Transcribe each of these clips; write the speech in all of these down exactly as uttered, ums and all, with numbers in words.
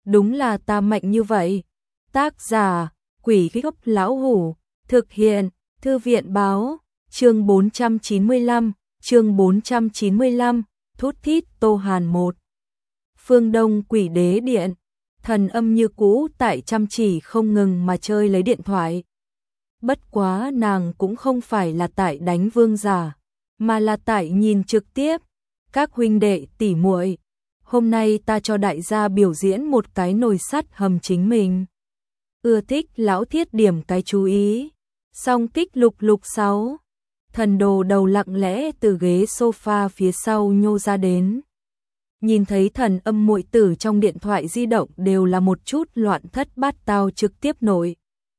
đúng là ta mạnh như vậy. Tác giả, Quỷ Gốc Lão Hủ, thực hiện, Thư viện Báo, chương bốn trăm chín mươi lăm, chương bốn trăm chín mươi lăm, Thút Thít Tô Hàn một. Phương Đông Quỷ Đế Điện, Thần Âm như cũ tại chăm chỉ không ngừng mà chơi lấy điện thoại. Bất quá nàng cũng không phải là tại đánh vương giả, mà là tại nhìn trực tiếp. Các huynh đệ tỉ muội, hôm nay ta cho đại gia biểu diễn một cái nồi sắt hầm chính mình. Ưa thích lão thiết điểm cái chú ý. Song kích lục lục sáu. Thần đồ đầu lặng lẽ từ ghế sofa phía sau nhô ra đến. Nhìn thấy Thần Âm muội tử trong điện thoại di động đều là một chút loạn thất bát tao trực tiếp nội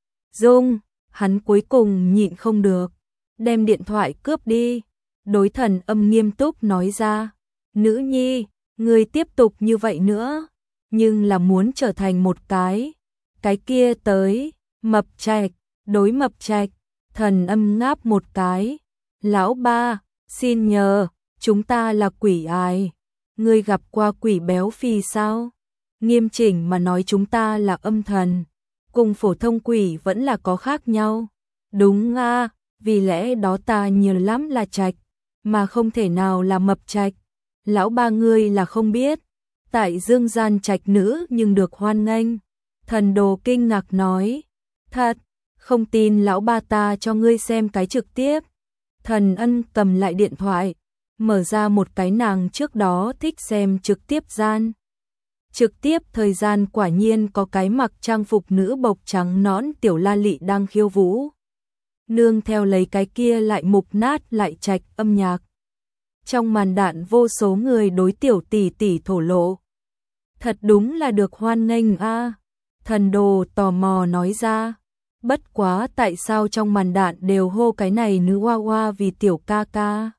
dung, hắn cuối cùng nhịn không được, đem điện thoại cướp đi. Đối Thần Âm nghiêm túc nói ra, nữ nhi, ngươi tiếp tục như vậy nữa, nhưng là muốn trở thành một cái, cái kia tới, mập trạch. Đối mập trạch, Thần Âm ngáp một cái, lão ba, xin nhờ, chúng ta là quỷ ai? Ngươi gặp qua quỷ béo phì sao? Nghiêm chỉnh mà nói chúng ta là âm thần, cùng phổ thông quỷ vẫn là có khác nhau. Đúng a, vì lẽ đó ta nhiều lắm là trạch, mà không thể nào là mập trạch. Lão ba ngươi là không biết, tại dương gian trạch nữ nhưng được hoan nghênh. Thần đồ kinh ngạc nói, thật, không tin lão ba ta cho ngươi xem cái trực tiếp. Thần Ân cầm lại điện thoại, mở ra một cái nàng trước đó thích xem trực tiếp gian. Trực tiếp thời gian quả nhiên có cái mặc trang phục nữ bộc trắng nõn tiểu la lị đang khiêu vũ. Nương theo lấy cái kia lại mục nát lại trạch âm nhạc. Trong màn đạn vô số người đối tiểu tỷ tỷ thổ lộ. Thật đúng là được hoan nghênh a. Thần đồ tò mò nói ra. Bất quá tại sao trong màn đạn đều hô cái này nữ hoa hoa vì tiểu ca ca?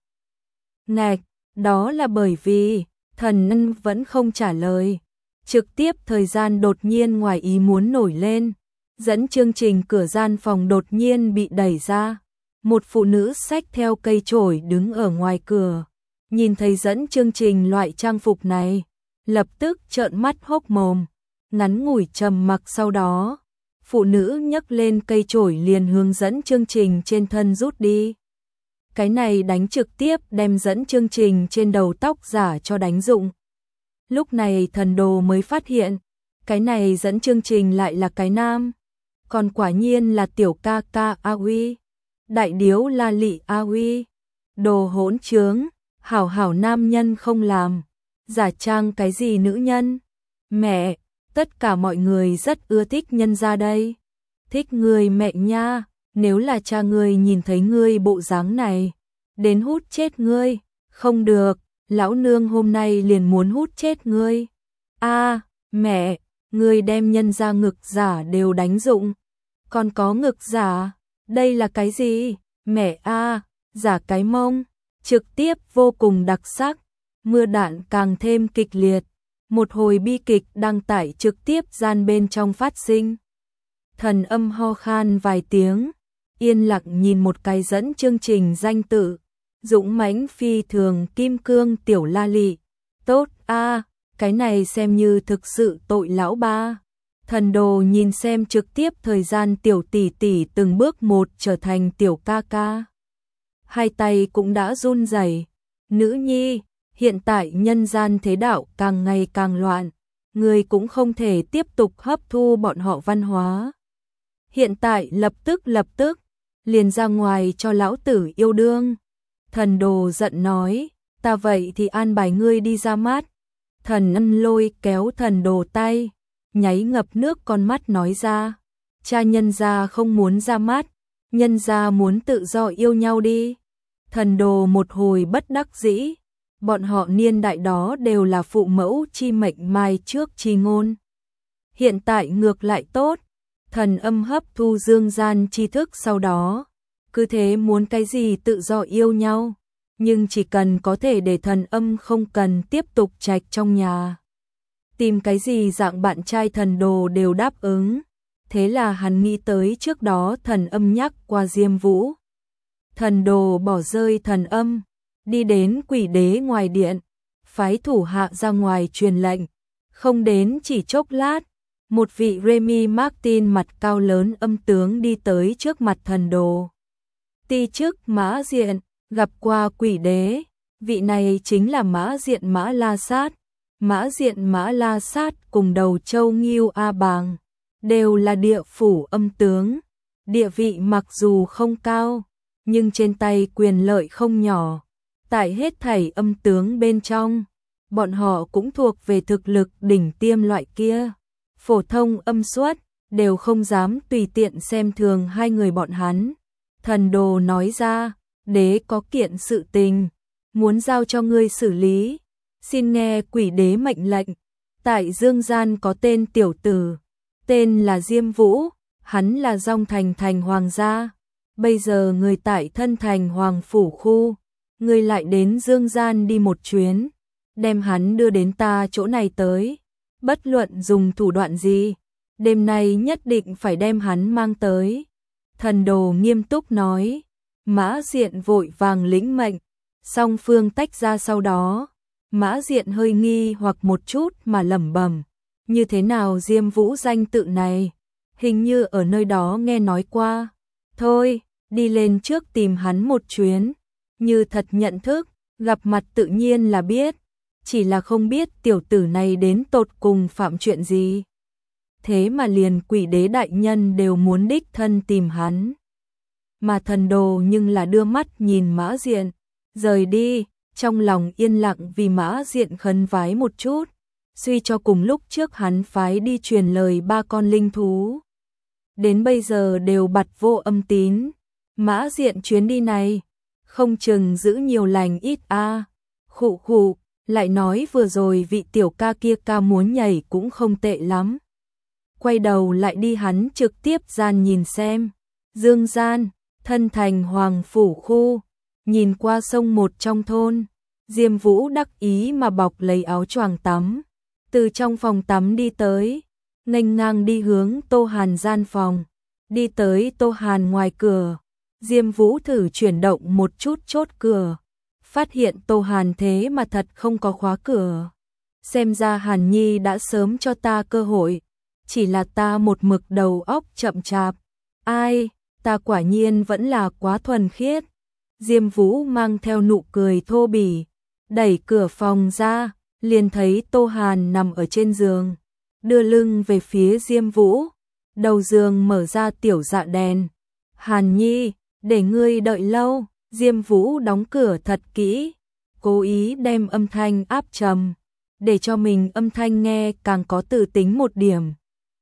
Ngạch, đó là bởi vì, Thần Ân vẫn không trả lời. Trực tiếp thời gian đột nhiên ngoài ý muốn nổi lên. Dẫn chương trình cửa gian phòng đột nhiên bị đẩy ra. Một phụ nữ xách theo cây chổi đứng ở ngoài cửa. Nhìn thấy dẫn chương trình loại trang phục này, lập tức trợn mắt hốc mồm. Ngắn ngủi trầm mặc sau đó, phụ nữ nhấc lên cây chổi liền hướng dẫn chương trình trên thân rút đi. Cái này đánh trực tiếp đem dẫn chương trình trên đầu tóc giả cho đánh rụng. Lúc này thần đồ mới phát hiện, cái này dẫn chương trình lại là cái nam. Còn quả nhiên là tiểu ca ca A Huy, đại điếu la lị A Huy. Đồ hỗn trướng, hảo hảo nam nhân không làm, giả trang cái gì nữ nhân. Mẹ, tất cả mọi người rất ưa thích nhân gia đây. Thích người mẹ nha, nếu là cha ngươi nhìn thấy ngươi bộ dáng này, đến hút chết ngươi. Không được, lão nương hôm nay liền muốn hút chết ngươi. A, mẹ, ngươi đem nhân gia ngực giả đều đánh rụng. Còn có ngực giả, đây là cái gì? Mẹ a, giả cái mông. Trực tiếp vô cùng đặc sắc, mưa đạn càng thêm kịch liệt. Một hồi bi kịch đăng tải trực tiếp gian bên trong phát sinh. Thần Âm ho khan vài tiếng, yên lặng nhìn một cái dẫn chương trình danh tự, dũng mãnh phi thường kim cương tiểu la lị. Tốt a, cái này xem như thực sự tội lão ba. Thần đồ nhìn xem trực tiếp thời gian tiểu tỷ tỷ từng bước một trở thành tiểu ca ca. Hai tay cũng đã run rẩy. Nữ nhi, hiện tại nhân gian thế đạo càng ngày càng loạn, người cũng không thể tiếp tục hấp thu bọn họ văn hóa. Hiện tại lập tức lập tức, liền ra ngoài cho lão tử yêu đương. Thần đồ giận nói, ta vậy thì an bài ngươi đi ra mắt. Thần Ân lôi kéo thần đồ tay, nháy ngập nước con mắt nói ra, cha nhân gia không muốn ra mắt, nhân gia muốn tự do yêu nhau đi. Thần đồ một hồi bất đắc dĩ, bọn họ niên đại đó đều là phụ mẫu chi mệnh mai trước chi ngôn. Hiện tại ngược lại tốt, Thần Âm hấp thu dương gian tri thức sau đó, cứ thế muốn cái gì tự do yêu nhau, nhưng chỉ cần có thể để Thần Âm không cần tiếp tục trạch trong nhà. Tìm cái gì dạng bạn trai thần đồ đều đáp ứng, thế là hắn nghĩ tới trước đó Thần Âm nhắc qua Diêm Vũ. Thần đồ bỏ rơi Thần Âm, đi đến quỷ đế ngoài điện, phái thủ hạ ra ngoài truyền lệnh, Không đến chỉ chốc lát, một vị Remy Martin mặt cao lớn âm tướng đi tới trước mặt thần đồ. Ti chức Mã Diện, gặp qua quỷ đế, vị này chính là Mã Diện Mã La Sát. Mã Diện Mã La Sát cùng Đầu Châu Ngưu A Bàng, đều là địa phủ âm tướng. Địa vị mặc dù không cao, nhưng trên tay quyền lợi không nhỏ. Tại hết thảy âm tướng bên trong, bọn họ cũng thuộc về thực lực đỉnh tiêm loại kia. Phổ thông âm xuất, đều không dám tùy tiện xem thường hai người bọn hắn. Thần đồ nói ra, đế có kiện sự tình, muốn giao cho ngươi xử lý. Xin nghe quỷ đế mệnh lệnh. Tại Dương Gian có tên tiểu tử, tên là Diêm Vũ, hắn là Dong Thành thành hoàng gia. Bây giờ người tại thân thành hoàng phủ khu, người lại đến Dương Gian đi một chuyến, đem hắn đưa đến ta chỗ này tới. Bất luận dùng thủ đoạn gì, đêm nay nhất định phải đem hắn mang tới. Thần đồ nghiêm túc nói. Mã Diện vội vàng lĩnh mệnh, song phương tách ra sau đó. Mã Diện hơi nghi hoặc một chút mà lẩm bẩm, như thế nào Diêm Vũ danh tự này, hình như ở nơi đó nghe nói qua. Thôi, đi lên trước tìm hắn một chuyến, như thật nhận thức, gặp mặt tự nhiên là biết, chỉ là không biết tiểu tử này đến tột cùng phạm chuyện gì. Thế mà liền quỷ đế đại nhân đều muốn đích thân tìm hắn. Mà thần đồ nhưng là đưa mắt nhìn Mã Diện, rời đi, trong lòng yên lặng vì Mã Diện khấn vái một chút, suy cho cùng lúc trước hắn phái đi truyền lời ba con linh thú. Đến bây giờ đều bặt vô âm tín, Mã Diện chuyến đi này, không chừng giữ nhiều lành ít a. À. Khụ khụ, lại nói vừa rồi vị tiểu ca kia ca muốn nhảy cũng không tệ lắm. Quay đầu lại đi hắn trực tiếp gian nhìn xem. Dương Gian, thân thành hoàng phủ khu, nhìn qua sông một trong thôn, Diêm Vũ đắc ý mà bọc lấy áo choàng tắm, từ trong phòng tắm đi tới, nghênh ngang đi hướng Tô Hàn gian phòng, đi tới Tô Hàn ngoài cửa, Diêm Vũ thử chuyển động một chút chốt cửa, phát hiện Tô Hàn thế mà thật không có khóa cửa. Xem ra Hàn Nhi đã sớm cho ta cơ hội, chỉ là ta một mực đầu óc chậm chạp. Ai, ta quả nhiên vẫn là quá thuần khiết. Diêm Vũ mang theo nụ cười thô bỉ, đẩy cửa phòng ra, liền thấy Tô Hàn nằm ở trên giường, đưa lưng về phía Diêm Vũ, đầu giường mở ra tiểu dạ đèn. Hàn Nhi, để ngươi đợi lâu. Diêm Vũ đóng cửa thật kỹ, cố ý đem âm thanh áp trầm, để cho mình âm thanh nghe càng có tự tính một điểm.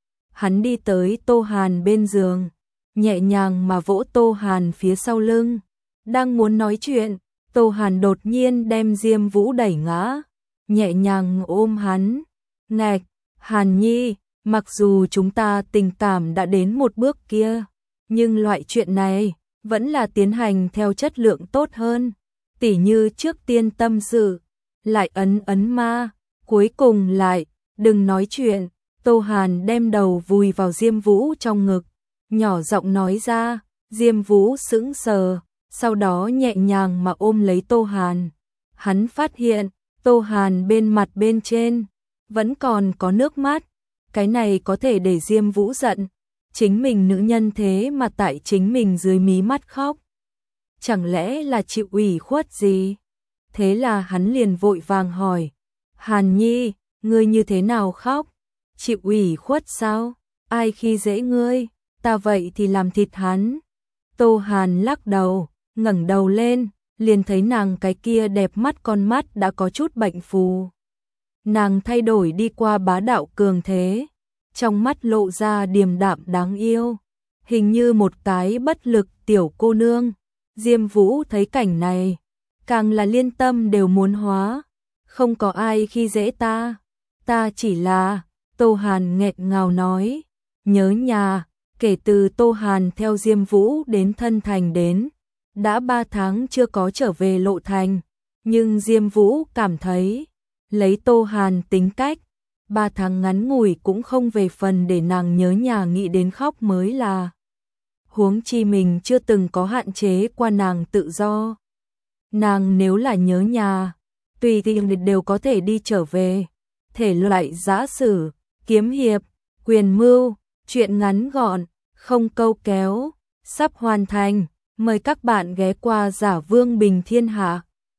Hắn đi tới Tô Hàn bên giường, nhẹ nhàng mà vỗ Tô Hàn phía sau lưng. Đang muốn nói chuyện, Tô Hàn đột nhiên đem Diêm Vũ đẩy ngã, nhẹ nhàng ôm hắn. Ngạch, Hàn Nhi, mặc dù chúng ta tình cảm đã đến một bước kia, nhưng loại chuyện này vẫn là tiến hành theo chất lượng tốt hơn. Tỉ như trước tiên tâm sự, lại ấn ấn ma, cuối cùng lại, đừng nói chuyện. Tô Hàn đem đầu vùi vào Diêm Vũ trong ngực, nhỏ giọng nói ra. Diêm Vũ sững sờ, sau đó nhẹ nhàng mà ôm lấy Tô Hàn. Hắn phát hiện, Tô Hàn bên mặt bên trên, vẫn còn có nước mắt. Cái này có thể để Diêm Vũ giận. Chính mình nữ nhân thế mà tại chính mình dưới mí mắt khóc. Chẳng lẽ là chịu ủy khuất gì? Thế là hắn liền vội vàng hỏi. Hàn Nhi, ngươi như thế nào khóc? Chịu ủy khuất sao? Ai khi dễ ngươi? Ta vậy thì làm thịt hắn. Tô Hàn lắc đầu, ngẩng đầu lên, liền thấy nàng cái kia đẹp mắt con mắt đã có chút bệnh phù. Nàng thay đổi đi qua bá đạo cường thế, trong mắt lộ ra điềm đạm đáng yêu, hình như một cái bất lực tiểu cô nương. Diêm Vũ thấy cảnh này, càng là liên tâm đều muốn hóa. Không có ai khi dễ ta, ta chỉ là, Tô Hàn nghẹn ngào nói, nhớ nhà. Kể từ Tô Hàn theo Diêm Vũ đến thân thành đến, đã ba tháng chưa có trở về lộ thành, nhưng Diêm Vũ cảm thấy, lấy Tô Hàn tính cách, ba tháng ngắn ngủi cũng không về phần để nàng nhớ nhà nghĩ đến khóc mới là. Huống chi mình chưa từng có hạn chế qua nàng tự do. Nàng nếu là nhớ nhà, tùy thì đều có thể đi trở về. thể loại giã sử, kiếm hiệp, quyền mưu, truyện ngắn gọn, không câu kéo, sắp hoàn thành. Mời các bạn ghé qua Giả Vương Bình Thiên Hạ.